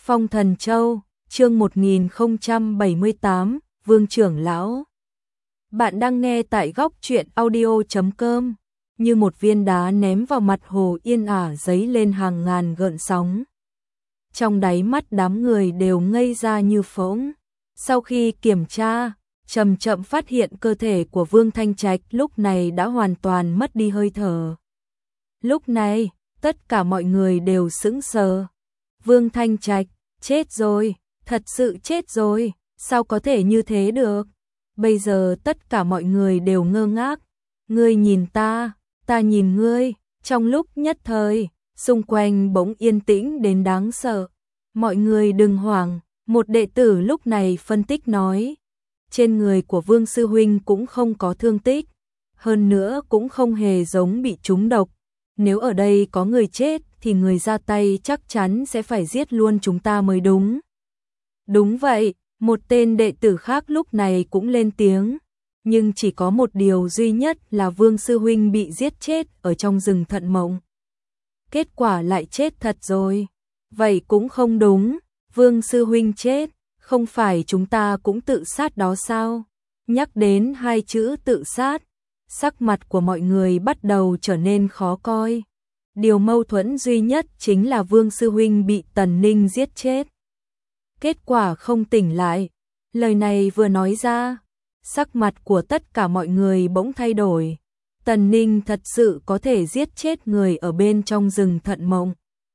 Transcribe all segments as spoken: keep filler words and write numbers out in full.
Phong Thần Châu, chương một nghìn không trăm bảy mươi tám, Vương trưởng lão. Bạn đang nghe tại góc truyện audio chấm com, như một viên đá ném vào mặt hồ yên ả dấy lên hàng ngàn gợn sóng. Trong đáy mắt đám người đều ngây ra như phỗng. Sau khi kiểm tra, chậm chậm phát hiện cơ thể của Vương Thanh Trạch lúc này đã hoàn toàn mất đi hơi thở. Lúc này, tất cả mọi người đều sững sờ. Vương Thanh Trạch, chết rồi, thật sự chết rồi, sao có thể như thế được? Bây giờ tất cả mọi người đều ngơ ngác, ngươi nhìn ta, ta nhìn ngươi, trong lúc nhất thời, xung quanh bỗng yên tĩnh đến đáng sợ. Mọi người đừng hoảng, một đệ tử lúc này phân tích nói, trên người của Vương sư huynh cũng không có thương tích, hơn nữa cũng không hề giống bị trúng độc. Nếu ở đây có người chết thì người ra tay chắc chắn sẽ phải giết luôn chúng ta mới đúng. Đúng vậy, một tên đệ tử khác lúc này cũng lên tiếng, nhưng chỉ có một điều duy nhất là Vương sư huynh bị giết chết ở trong rừng Thận Mộng. Kết quả lại chết thật rồi. Vậy cũng không đúng, Vương sư huynh chết, không phải chúng ta cũng tự sát đó sao? Nhắc đến hai chữ tự sát, sắc mặt của mọi người bắt đầu trở nên khó coi. Điều mâu thuẫn duy nhất chính là Vương sư huynh bị Tần Ninh giết chết. Kết quả không tỉnh lại. Lời này vừa nói ra, sắc mặt của tất cả mọi người bỗng thay đổi. Tần Ninh thật sự có thể giết chết người ở bên trong rừng Thận Mộng.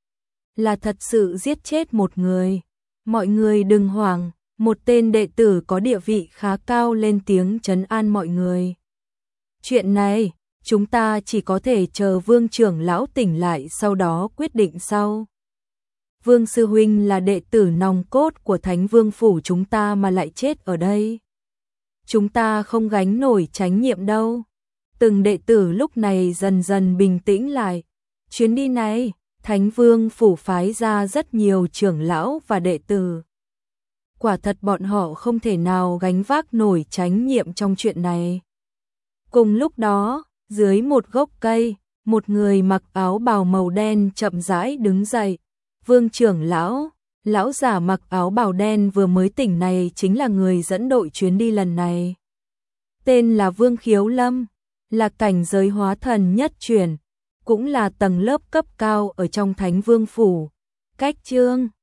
Là thật sự giết chết một người. Mọi người đừng hoảng, một tên đệ tử có địa vị khá cao lên tiếng trấn an mọi người. Chuyện này, chúng ta chỉ có thể chờ Vương trưởng lão tỉnh lại sau đó quyết định sau. Vương sư huynh là đệ tử nòng cốt của Thánh Vương phủ chúng ta mà lại chết ở đây. Chúng ta không gánh nổi trách nhiệm đâu. Từng đệ tử lúc này dần dần bình tĩnh lại. Chuyến đi này, Thánh Vương phủ phái ra rất nhiều trưởng lão và đệ tử. Quả thật bọn họ không thể nào gánh vác nổi trách nhiệm trong chuyện này. Cùng lúc đó, dưới một gốc cây, một người mặc áo bào màu đen chậm rãi đứng dậy. Vương trưởng lão, lão giả mặc áo bào đen vừa mới tỉnh này chính là người dẫn đội chuyến đi lần này. Tên là Vương Khiếu Lâm, là cảnh giới hóa thần nhất truyền, cũng là tầng lớp cấp cao ở trong Thánh Vương phủ. Cách chương